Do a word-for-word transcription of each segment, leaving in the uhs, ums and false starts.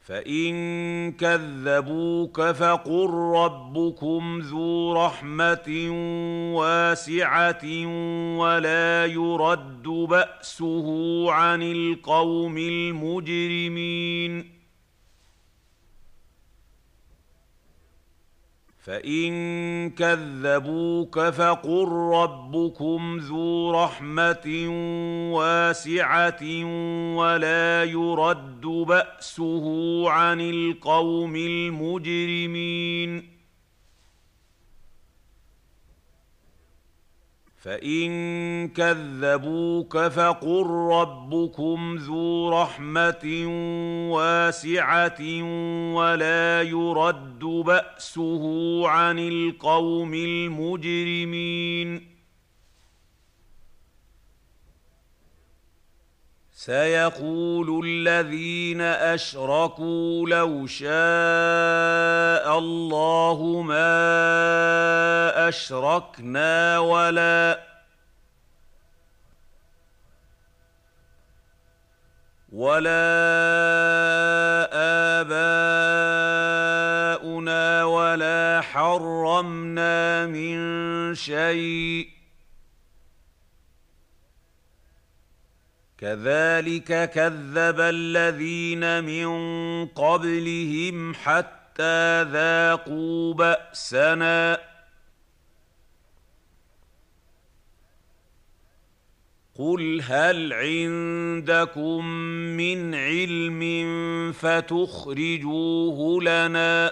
فإن كذبوك فقل ربكم ذو رحمة واسعة ولا يرد بأسه عن القوم المجرمين فإن كذبوك فقل ربكم ذو رحمة واسعة ولا يرد بأسه عن القوم المجرمين فإن كذبوك فقل ربكم ذو رحمة واسعة ولا يرد بأسه عن القوم المجرمين سيقول الذين أشركوا لو شاء الله ما أشركنا ولا ولا آباؤنا ولا حرمنا من شيء كذلك كذب الذين من قبلهم حتى ذاقوا بأسنا قل هل عندكم من علم فتخرجوه لنا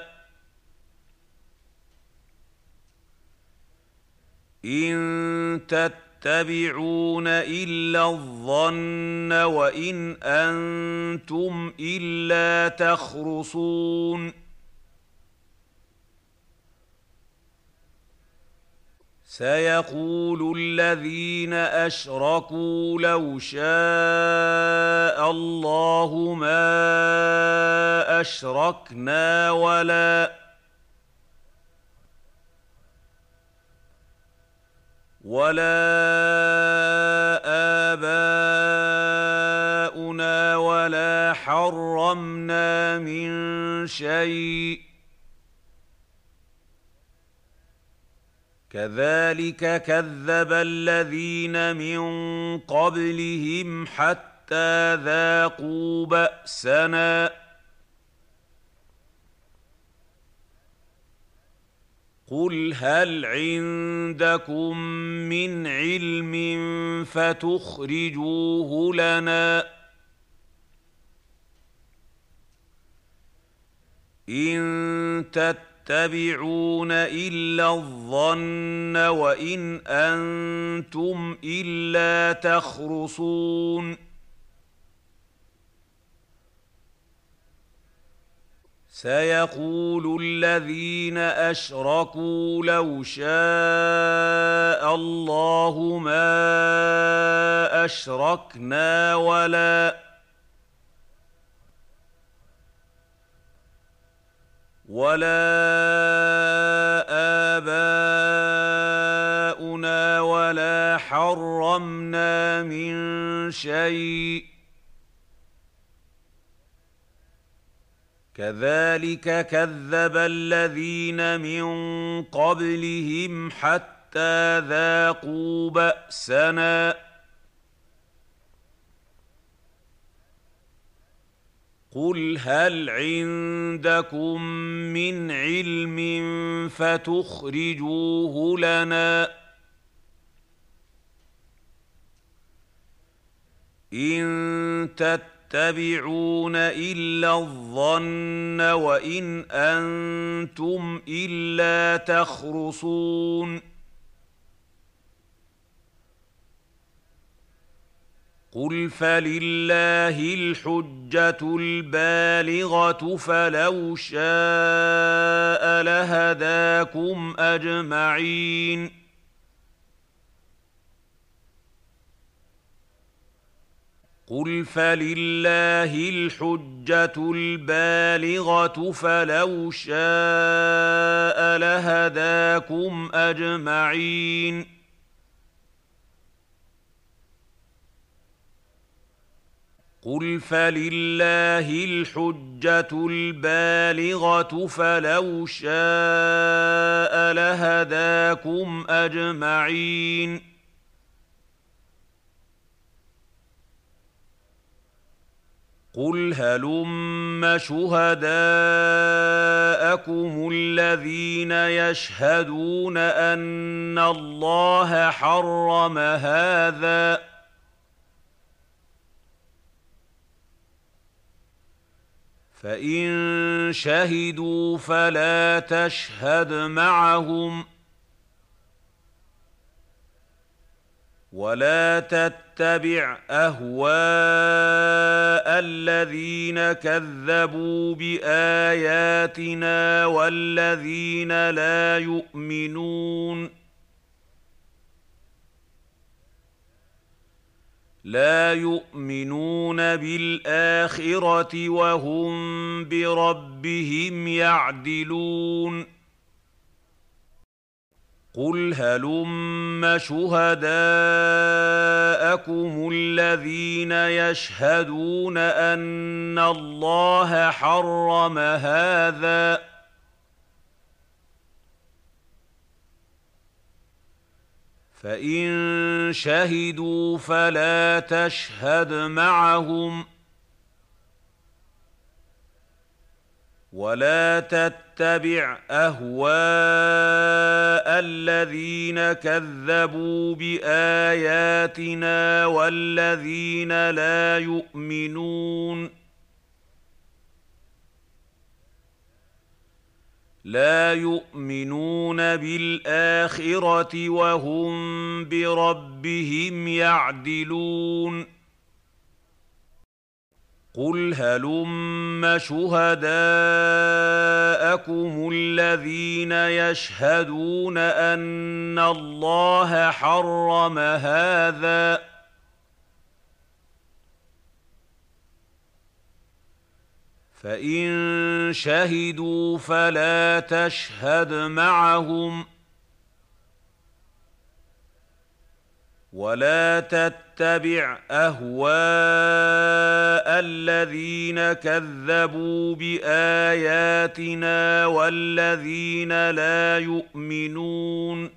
إن تتبعون إلا الظن وإن أنتم إلا تخرصون سيقول الذين أشركوا لو شاء الله ما أشركنا ولا ولا آباؤنا ولا حرمنا من شيء كذلك كذب الذين من قبلهم حتى ذاقوا بأسنا قل هل عندكم من علم فتخرجوه لنا إن تتبعون إلا الظن وإن أنتم إلا تخرصون سيقول الذين أشركوا لو شاء الله ما أشركنا ولا ولا آباؤنا ولا حرمنا من شيء كذلك كذب الذين من قبلهم حتى ذاقوا بأسنا قل هل عندكم من علم فتخرجوه لنا إن تتبعون إلا الظن وإن أنتم إلا تخرصون قل فلله الحجة البالغة فلو شاء لهداكم أجمعين قل فلله الحجة البالغة فلو شاء لهداكم أجمعين قل فلله الحجة البالغة فلو شاء لهداكم أجمعين قل هلم شهداءكم الذين يشهدون أن الله حرم هذا فإن شهدوا فلا تشهد معهم ولا تتبع أهواء الذين كذبوا بآياتنا والذين لا يؤمنون لا يؤمنون بالآخرة وهم بربهم يعدلون قل هلم شهداءكم الذين يشهدون أن الله حرم هذا فإن شهدوا فلا تشهد معهم ولا تتبع أهواء الذين كذبوا بآياتنا والذين لا يؤمنون لا يؤمنون بالآخرة وهم بربهم يعدلون قل هلم شهداءكم الذين يشهدون أن الله حرم هذا فإن شهدوا فلا تشهد معهم ولا تتبع أهواء الذين كذبوا بآياتنا والذين لا يؤمنون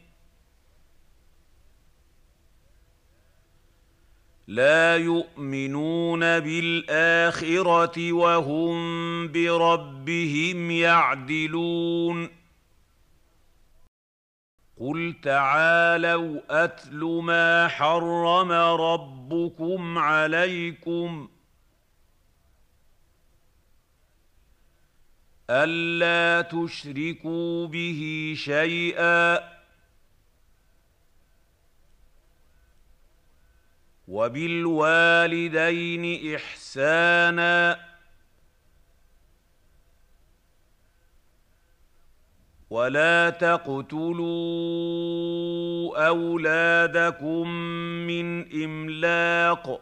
لا يؤمنون بالآخرة وهم بربهم يعدلون قل تعالوا أتل ما حرم ربكم عليكم ألا تشركوا به شيئا وبالوالدين إحسانا ولا تقتلوا أولادكم من إملاق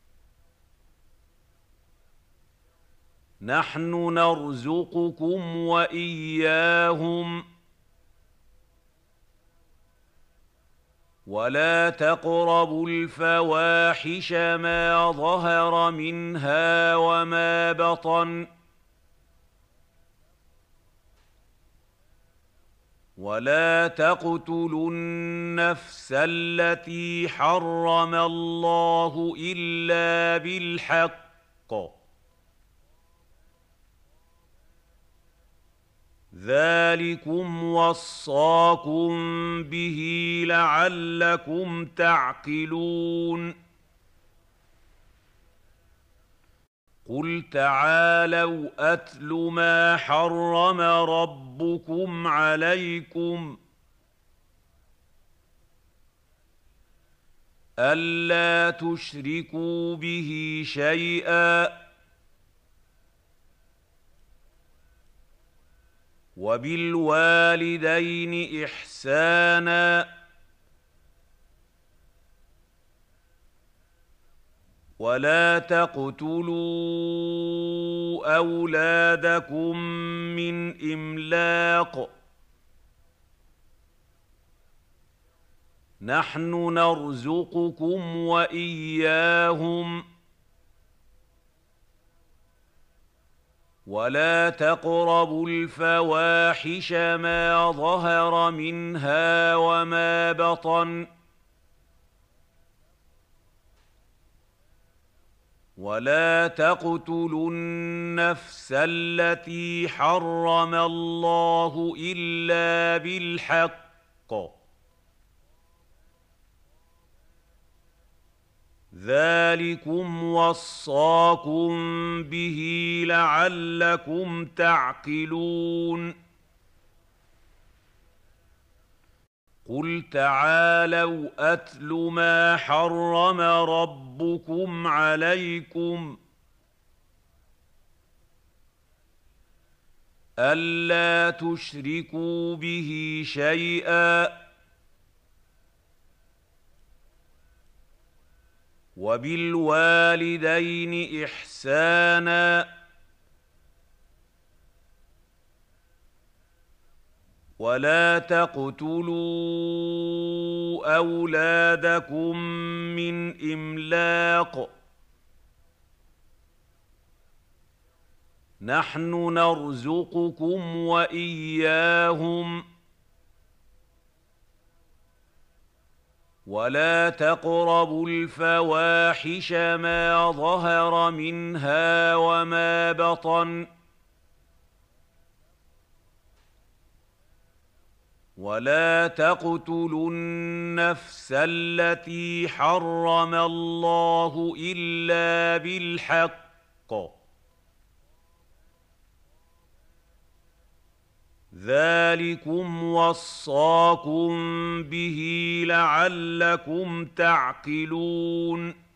نحن نرزقكم وإياهم ولا تقربوا الفواحش ما ظهر منها وما بطن ولا تقتلوا النفس التي حرم الله إلا بالحق ذلكم وصاكم به لعلكم تعقلون قل تعالوا أتل ما حرم ربكم عليكم ألا تشركوا به شيئا وبالوالدين إحسانا ولا تقتلوا أولادكم من إملاق نحن نرزقكم وإياهم ولا تقربوا الفواحش ما ظهر منها وما بطن ولا تقتلوا النفس التي حرم الله إلا بالحق ذلكم وصاكم به لعلكم تعقلون قل تعالوا أتل ما حرم ربكم عليكم ألا تشركوا به شيئا وبالوالدين إحسانا ولا تقتلوا أولادكم من إملاق نحن نرزقكم وإياهم ولا تقربوا الفواحش ما ظهر منها وما بطن ولا تقتلوا النفس التي حرم الله إلا بالحق ذلكم وصاكم به لعلكم تعقلون